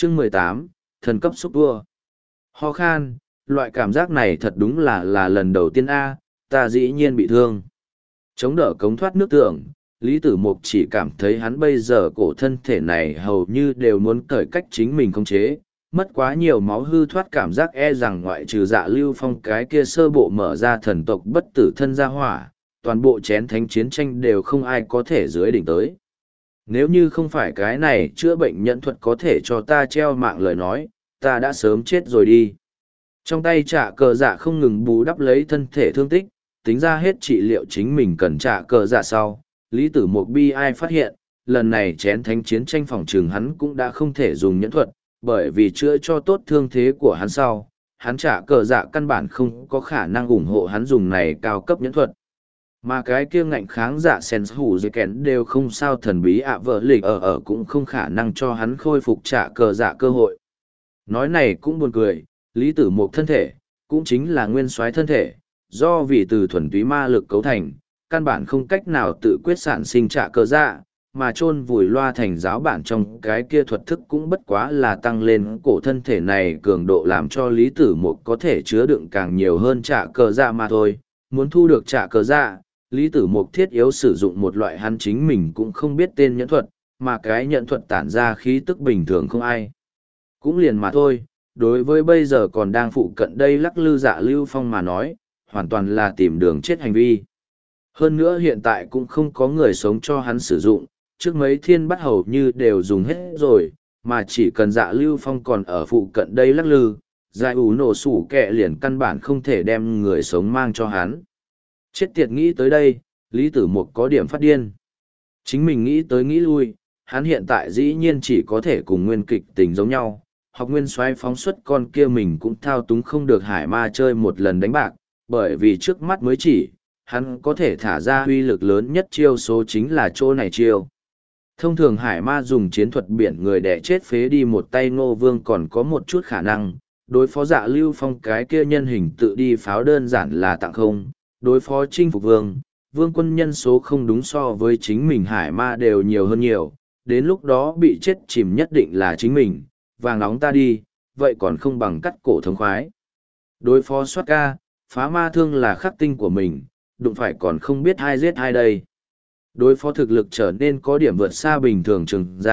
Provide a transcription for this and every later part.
Chương 18, thần cấp xúc vua. Ho khan, loại cảm giác này thật đúng là lần đầu tiên A, ta dĩ nhiên bị thương. Chống đỡ cống thoát nước tưởng, Lý Tử Mục chỉ cảm thấy hắn bây giờ cổ thân thể này hầu như đều muốn cởi cách chính mình khống chế, mất quá nhiều máu hư thoát cảm giác e rằng ngoại trừ Dạ Lưu Phong cái kia sơ bộ mở ra thần tộc bất tử thân gia hỏa, toàn bộ chén thánh chiến tranh đều không ai có thể dưới đỉnh tới. Nếu như không phải cái này chữa bệnh nhẫn thuật có thể cho ta treo mạng lời nói, ta đã sớm chết rồi đi. Trong tay trả cờ dạ không ngừng bù đắp lấy thân thể thương tích, tính ra hết trị liệu chính mình cần trả cờ dạ sau. Lý Tử Mục bi ai phát hiện, lần này chén thánh chiến tranh phòng trường hắn cũng đã không thể dùng nhẫn thuật, bởi vì chữa cho tốt thương thế của hắn sau, hắn trả cờ dạ căn bản không có khả năng ủng hộ hắn dùng này cao cấp nhẫn thuật. Mà cái kia ngạnh kháng dạ sen hủ dây kén đều không sao thần bí ạ vợ lịch ở cũng không khả năng cho hắn khôi phục trả cờ dạ cơ hội. Nói này cũng buồn cười, Lý Tử Mục thân thể, cũng chính là nguyên soái thân thể, do vì từ thuần túy ma lực cấu thành, căn bản không cách nào tự quyết sản sinh trả cờ dạ, mà chôn vùi loa thành giáo bản trong cái kia thuật thức cũng bất quá là tăng lên cổ thân thể này cường độ làm cho Lý Tử Mục có thể chứa đựng càng nhiều hơn trả cờ dạ mà thôi. Muốn thu được trả cờ dạ, Lý Tử Mục thiết yếu sử dụng một loại hắn chính mình cũng không biết tên nhẫn thuật, mà cái nhẫn thuật tản ra khí tức bình thường không ai. Cũng liền mà thôi, đối với bây giờ còn đang phụ cận đây lắc lư Dạ Lưu Phong mà nói, hoàn toàn là tìm đường chết hành vi. Hơn nữa hiện tại cũng không có người sống cho hắn sử dụng, trước mấy thiên bắt hầu như đều dùng hết rồi, mà chỉ cần Dạ Lưu Phong còn ở phụ cận đây lắc lư, Giải ủ nổ sủ kẹ liền căn bản không thể đem người sống mang cho hắn. Chết tiệt nghĩ tới đây, Lý Tử Mục có điểm phát điên. Chính mình nghĩ tới nghĩ lui, hắn hiện tại dĩ nhiên chỉ có thể cùng nguyên kịch tình giống nhau. Học nguyên soái phóng xuất con kia mình cũng thao túng không được hải ma chơi một lần đánh bạc, bởi vì trước mắt mới chỉ, hắn có thể thả ra uy lực lớn nhất chiêu số chính là chỗ này chiêu. Thông thường hải ma dùng chiến thuật biển người để chết phế đi một tay Ngô Vương còn có một chút khả năng, đối phó Dạ Lưu Phong cái kia nhân hình tự đi pháo đơn giản là tặng không, đối phó chinh phục vương, vương quân nhân số không đúng so với chính mình hải ma đều nhiều hơn nhiều, đến lúc đó bị chết chìm nhất định là chính mình, vàng nóng ta đi, vậy còn không bằng cắt cổ thống khoái. Đối phó soát ca, phá ma thương là khắc tinh của mình, đụng phải còn không biết ai giết ai đây. Đối phó thực lực trở nên có điểm vượt xa bình thường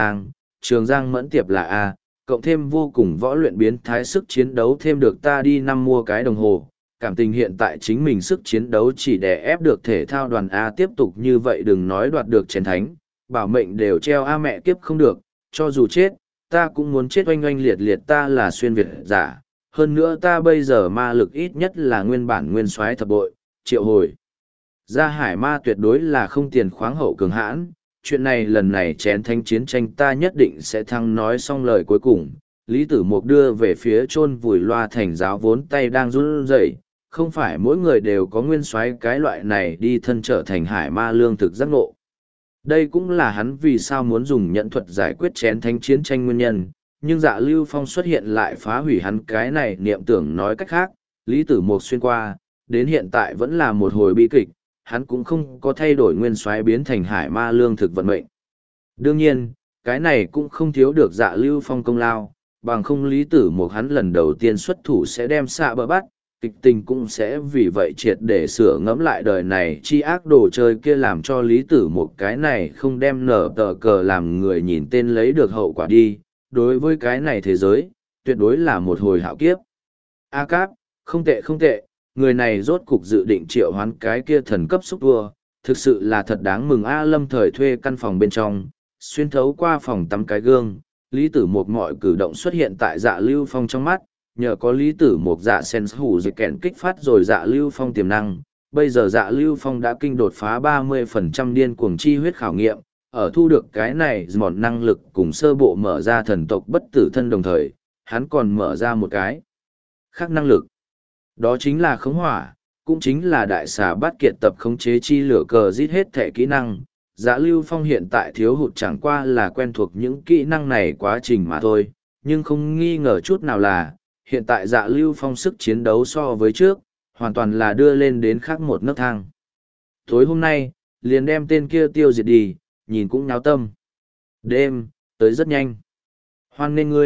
Trường Giang mẫn tiệp là A, cộng thêm vô cùng võ luyện biến thái sức chiến đấu thêm được ta đi năm mua cái đồng hồ. Cảm tình hiện tại chính mình sức chiến đấu chỉ để ép được thể thao đoàn A tiếp tục như vậy đừng nói đoạt được chiến thánh, bảo mệnh đều treo A mẹ kiếp không được, cho dù chết, ta cũng muốn chết oanh oanh liệt liệt ta là xuyên Việt giả, hơn nữa ta bây giờ ma lực ít nhất là nguyên bản nguyên soái thập bội, triệu hồi. Ra hải ma tuyệt đối là không tiền khoáng hậu cường hãn, chuyện này lần này chén thánh chiến tranh ta nhất định sẽ thăng nói xong lời cuối cùng. Lý Tử Mục đưa về phía chôn vùi loa thành giáo vốn tay đang run rẩy, không phải mỗi người đều có nguyên soái cái loại này đi thân trở thành hải ma lương thực giác ngộ. Đây cũng là hắn vì sao muốn dùng nhận thuật giải quyết chén thánh chiến tranh nguyên nhân, nhưng Dạ Lưu Phong xuất hiện lại phá hủy hắn cái này niệm tưởng nói cách khác, Lý Tử Mục xuyên qua, đến hiện tại vẫn là một hồi bi kịch, hắn cũng không có thay đổi nguyên soái biến thành hải ma lương thực vận mệnh. Đương nhiên, cái này cũng không thiếu được Dạ Lưu Phong công lao, bằng không Lý Tử Mục hắn lần đầu tiên xuất thủ sẽ đem xạ bờ bắt, kịch tình cũng sẽ vì vậy triệt để sửa ngẫm lại đời này chi ác đồ chơi kia làm cho Lý Tử Mục cái này không đem nở tờ cờ làm người nhìn tên lấy được hậu quả đi, đối với cái này thế giới, tuyệt đối là một hồi hạo kiếp. A Cáp, không tệ không tệ, người này rốt cục dự định triệu hoán cái kia thần cấp xúc vua, thực sự là thật đáng mừng. A Lâm thời thuê căn phòng bên trong, xuyên thấu qua phòng tắm cái gương, Lý Tử Mục mọi cử động xuất hiện tại Dạ Lưu Phong trong mắt, nhờ có Lý Tử Mục dạ sen hủ dịch kẹn kích phát rồi Dạ Lưu Phong tiềm năng. Bây giờ Dạ Lưu Phong đã kinh đột phá 30% điên cuồng chi huyết khảo nghiệm, ở thu được cái này mòn năng lực cùng sơ bộ mở ra thần tộc bất tử thân đồng thời, hắn còn mở ra một cái khác năng lực. Đó chính là khống hỏa, cũng chính là đại xà bát kiệt tập khống chế chi lửa cờ giết hết thể kỹ năng. Dạ Lưu Phong hiện tại thiếu hụt chẳng qua là quen thuộc những kỹ năng này quá trình mà thôi, nhưng không nghi ngờ chút nào là, hiện tại Dạ Lưu Phong sức chiến đấu so với trước, hoàn toàn là đưa lên đến khác một nấc thang. Tối hôm nay, liền đem tên kia tiêu diệt đi, nhìn cũng náo tâm. Đêm, tới rất nhanh. Hoan nghênh ngươi,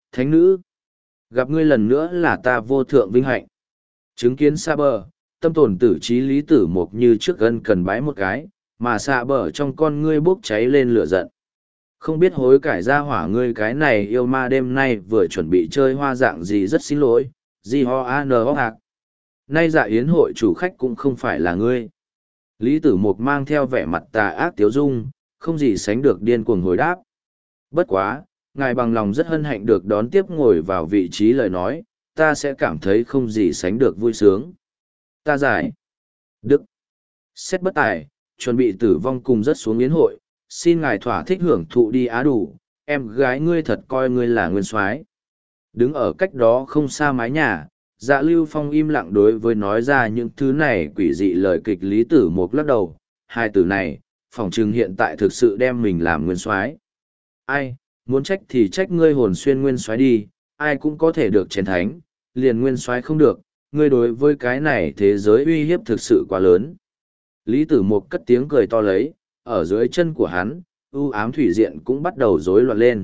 Thánh nữ, gặp ngươi lần nữa là ta vô thượng vinh hạnh. Chứng kiến xa bờ, tâm tồn tử trí lý tử mục như trước gân cần bái một cái, mà xa bờ trong con ngươi bốc cháy lên lửa giận. Không biết hối cải ra hỏa ngươi cái này yêu ma đêm nay vừa chuẩn bị chơi hoa dạng gì, rất xin lỗi, gì ho a n ho hạc. Nay dạ yến hội chủ khách cũng không phải là ngươi. Lý tử mục mang theo vẻ mặt tà ác tiếu dung, không gì sánh được điên cuồng hồi đáp. Bất quá, ngài bằng lòng rất hân hạnh được đón tiếp ngồi vào vị trí lời nói, ta sẽ cảm thấy không gì sánh được vui sướng. Ta giải. Đức. Xét bất tài, chuẩn bị tử vong cùng rất xuống yến hội, xin ngài thỏa thích hưởng thụ đi á đủ, em gái ngươi thật coi ngươi là nguyên soái. Đứng ở cách đó không xa mái nhà, Dạ Lưu Phong im lặng đối với nói ra những thứ này quỷ dị lời kịch. Lý Tử Mục lắc đầu, hai từ này, phỏng chừng hiện tại thực sự đem mình làm nguyên soái. Ai, muốn trách thì trách ngươi hồn xuyên nguyên soái đi, ai cũng có thể được chén thánh, liền nguyên soái không được, ngươi đối với cái này thế giới uy hiếp thực sự quá lớn. Lý Tử Mục cất tiếng cười to lấy, ở dưới chân của hắn, u ám thủy diện cũng bắt đầu rối loạn lên.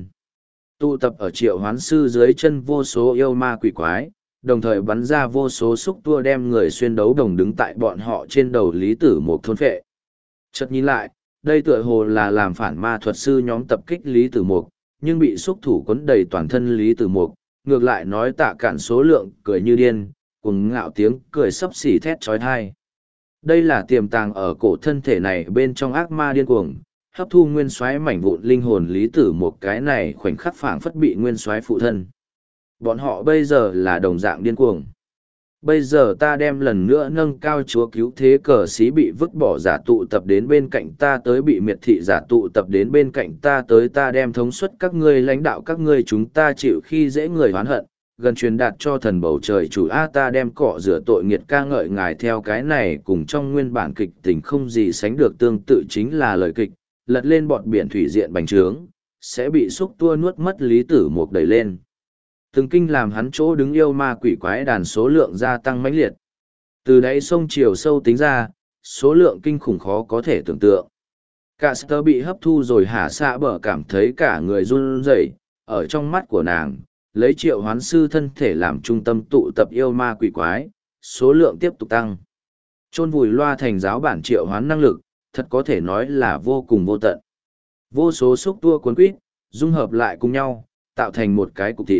Tụ tập ở Triệu Hoán Sư dưới chân vô số yêu ma quỷ quái, đồng thời bắn ra vô số xúc tua đem người xuyên đấu đồng đứng tại bọn họ trên đầu Lý Tử Mục thôn phệ. Chợt nhìn lại, đây tựa hồ là làm phản ma thuật sư nhóm tập kích Lý Tử Mục, nhưng bị xúc thủ quấn đầy toàn thân Lý Tử Mục, ngược lại nói tạ cản số lượng, cười như điên, cùng ngạo tiếng cười sấp xỉ thét trói thai. Đây là tiềm tàng ở cổ thân thể này bên trong ác ma điên cuồng, hấp thu nguyên soái mảnh vụn linh hồn Lý Tử Mục, cái này khoảnh khắc phảng phất bị nguyên soái phụ thân. Bọn họ bây giờ là đồng dạng điên cuồng. Bây giờ ta đem lần nữa nâng cao chúa cứu thế cờ xí bị vứt bỏ giả tụ tập đến bên cạnh ta tới, bị miệt thị giả tụ tập đến bên cạnh ta tới, ta đem thống suất các ngươi lãnh đạo các ngươi chúng ta chịu khi dễ người oán hận, gần truyền đạt cho thần bầu trời chủ a, ta đem cọ rửa tội nghiệt ca ngợi ngài. Theo cái này cùng trong nguyên bản kịch tình không gì sánh được tương tự chính là lời kịch, lật lên bọt biển thủy diện bành trướng, sẽ bị xúc tua nuốt mất Lý Tử Mục đẩy lên. Từng kinh làm hắn chỗ đứng yêu ma quỷ quái đàn số lượng gia tăng mãnh liệt. Từ đáy sông chiều sâu tính ra, số lượng kinh khủng khó có thể tưởng tượng. Caster bị hấp thu rồi hả xạ bở cảm thấy cả người run rẩy, ở trong mắt của nàng, lấy Triệu Hoán Sư thân thể làm trung tâm tụ tập yêu ma quỷ quái, số lượng tiếp tục tăng. Chôn vùi loa thành giáo bản triệu hoán năng lực, thật có thể nói là vô cùng vô tận. Vô số xúc tua cuốn quýt, dung hợp lại cùng nhau, tạo thành một cái cục thịt.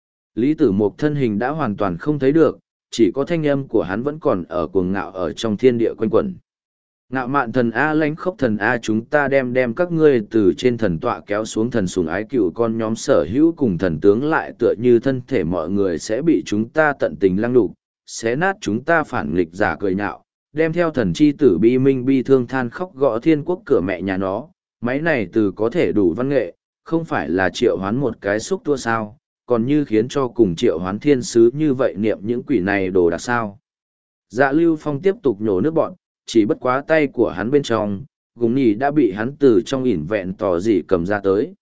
Lý Tử Mục thân hình đã hoàn toàn không thấy được, chỉ có thanh âm của hắn vẫn còn ở cuồng ngạo ở trong thiên địa quanh quẩn. Ngạo mạn thần A, lãnh khốc thần A, chúng ta đem các ngươi từ trên thần tọa kéo xuống. Thần sùng ái cựu con nhóm sở hữu cùng thần tướng lại tựa như thân thể mọi người sẽ bị chúng ta tận tình lăng đục, xé nát chúng ta phản nghịch giả cười nhạo, đem theo thần chi tử bi minh bi thương than khóc gõ thiên quốc cửa mẹ nhà nó. Máy này từ có thể đủ văn nghệ, không phải là triệu hoán một cái xúc tua sao, còn như khiến cho cùng triệu hoán thiên sứ như vậy niệm những quỷ này đồ đặc sao. Dạ Lưu Phong tiếp tục nhổ nước bọn, chỉ bất quá tay của hắn bên trong, gùng nhì đã bị hắn từ trong ỉn vẹn tỏ gì cầm ra tới.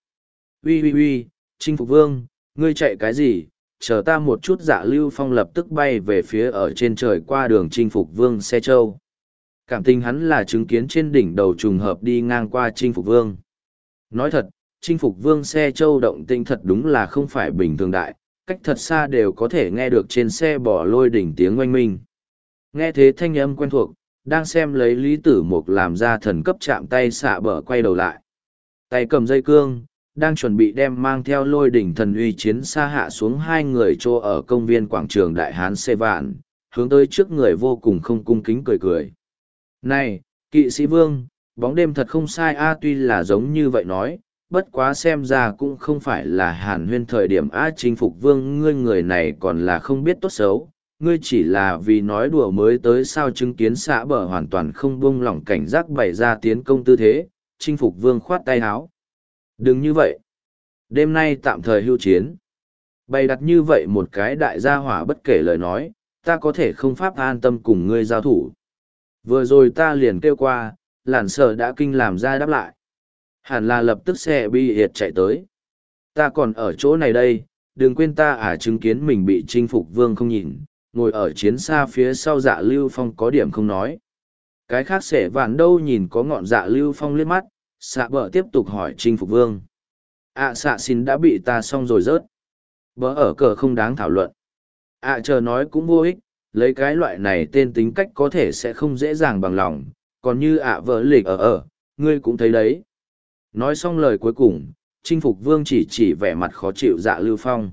Uy, Chinh Phục Vương, ngươi chạy cái gì, chờ ta một chút. Dạ Lưu Phong lập tức bay về phía ở trên trời qua đường Chinh Phục Vương xe châu. Cảm tình hắn là chứng kiến trên đỉnh đầu trùng hợp đi ngang qua Chinh Phục Vương. Nói thật, Chinh Phục Vương xe châu động tinh thật đúng là không phải bình thường đại, cách thật xa đều có thể nghe được trên xe bỏ lôi đỉnh tiếng oanh minh. Nghe thế thanh âm quen thuộc, đang xem lấy Lý Tử Mục làm ra thần cấp chạm tay xạ bờ quay đầu lại. Tay cầm dây cương, đang chuẩn bị đem mang theo lôi đỉnh thần uy chiến xa hạ xuống hai người trô ở công viên quảng trường Đại Hán Xê Vạn, hướng tới trước người vô cùng không cung kính cười cười. Này, kỵ sĩ vương, bóng đêm thật không sai a, tuy là giống như vậy nói, bất quá xem ra cũng không phải là hàn huyên thời điểm a. Chinh Phục Vương, ngươi người này còn là không biết tốt xấu, ngươi chỉ là vì nói đùa mới tới sao. Chứng kiến xã bờ hoàn toàn không buông lỏng cảnh giác bày ra tiến công tư thế, Chinh Phục Vương khoát tay áo. Đừng như vậy. Đêm nay tạm thời hưu chiến. Bày đặt như vậy một cái đại gia hỏa bất kể lời nói, ta có thể không pháp an tâm cùng ngươi giao thủ. Vừa rồi ta liền kêu qua, làn sở đã kinh làm ra đáp lại. Hẳn là lập tức xe bi hiệt chạy tới. Ta còn ở chỗ này đây, đừng quên ta chứng kiến mình bị Chinh Phục Vương không nhìn, ngồi ở chiến xa phía sau. Dạ Lưu Phong có điểm không nói. Cái khác sẽ vạn đâu nhìn có ngọn. Dạ Lưu Phong liếc mắt, xạ bờ tiếp tục hỏi Chinh Phục Vương. Xạ xin đã bị ta xong rồi rớt. Bỡ ở cờ không đáng thảo luận. Chờ nói cũng vô ích, lấy cái loại này tên tính cách có thể sẽ không dễ dàng bằng lòng, còn như vợ lịch ngươi cũng thấy đấy. Nói xong lời cuối cùng, chinh phục vương chỉ vẻ mặt khó chịu Dạ Lưu Phong.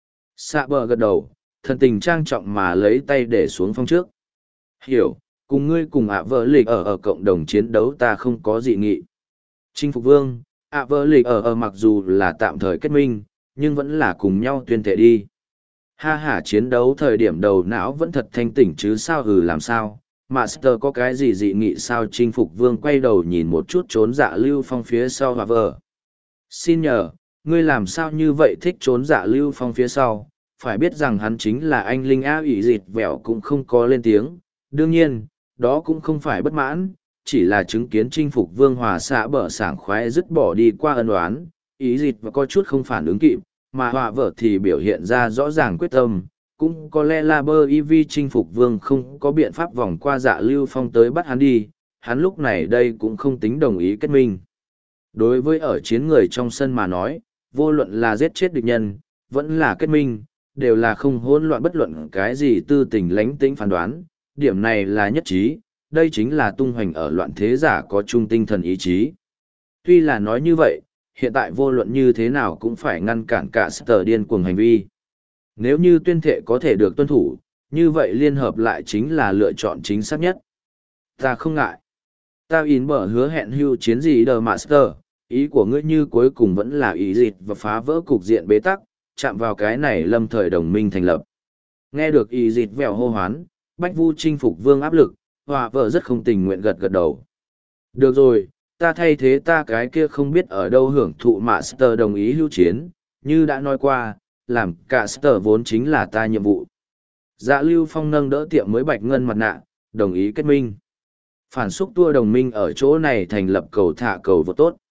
Xạ bờ gật đầu, thần tình trang trọng mà lấy tay để xuống phong trước. Hiểu, cùng ngươi cùng vợ lịch ở cộng đồng chiến đấu ta không có dị nghị. Chinh phục vương, vợ lịch mặc dù là tạm thời kết minh, nhưng vẫn là cùng nhau tuyên thệ đi. Ha ha, chiến đấu thời điểm đầu não vẫn thật thanh tỉnh chứ sao làm sao. Master có cái gì dị nghị sao? Chinh phục vương quay đầu nhìn một chút trốn Dạ Lưu Phong phía sau và vợ. Xin nhờ, ngươi làm sao như vậy thích trốn Dạ Lưu Phong phía sau? Phải biết rằng hắn chính là anh Linh A ủy dịt vẹo cũng không có lên tiếng. Đương nhiên, đó cũng không phải bất mãn, chỉ là chứng kiến chinh phục vương hòa xạ bở sảng khoái dứt bỏ đi qua ân oán, ý dịt và có chút không phản ứng kịp, mà họa vợ thì biểu hiện ra rõ ràng quyết tâm. Cũng có lẽ là bơ y vi chinh phục vương không có biện pháp vòng qua Dạ Lưu Phong tới bắt hắn đi, hắn lúc này đây cũng không tính đồng ý kết minh. Đối với ở chiến người trong sân mà nói, vô luận là giết chết địch nhân, vẫn là kết minh, đều là không hỗn loạn bất luận cái gì tư tình lánh tĩnh phán đoán, điểm này là nhất trí, đây chính là tung hoành ở loạn thế giả có chung tinh thần ý chí. Tuy là nói như vậy, hiện tại vô luận như thế nào cũng phải ngăn cản cả Sở điên cuồng hành vi. Nếu như tuyên thệ có thể được tuân thủ, như vậy liên hợp lại chính là lựa chọn chính xác nhất. Ta không ngại. Ta in bở hứa hẹn hưu chiến gì đờ Master, ý của ngươi như cuối cùng vẫn là ý dịt và phá vỡ cục diện bế tắc, chạm vào cái này lâm thời đồng minh thành lập. Nghe được ý dịt vèo hô hoán, Bách Vu chinh phục vương áp lực, hòa vợ rất không tình nguyện gật đầu. Được rồi, ta thay thế ta cái kia không biết ở đâu hưởng thụ Master đồng ý hưu chiến, như đã nói qua, làm cả Sở vốn chính là ta nhiệm vụ. Dạ Lưu Phong nâng đỡ tiệm mới bạch ngân mặt nạ, đồng ý kết minh. Phản xúc tua đồng minh ở chỗ này thành lập cầu thả cầu vô tốt.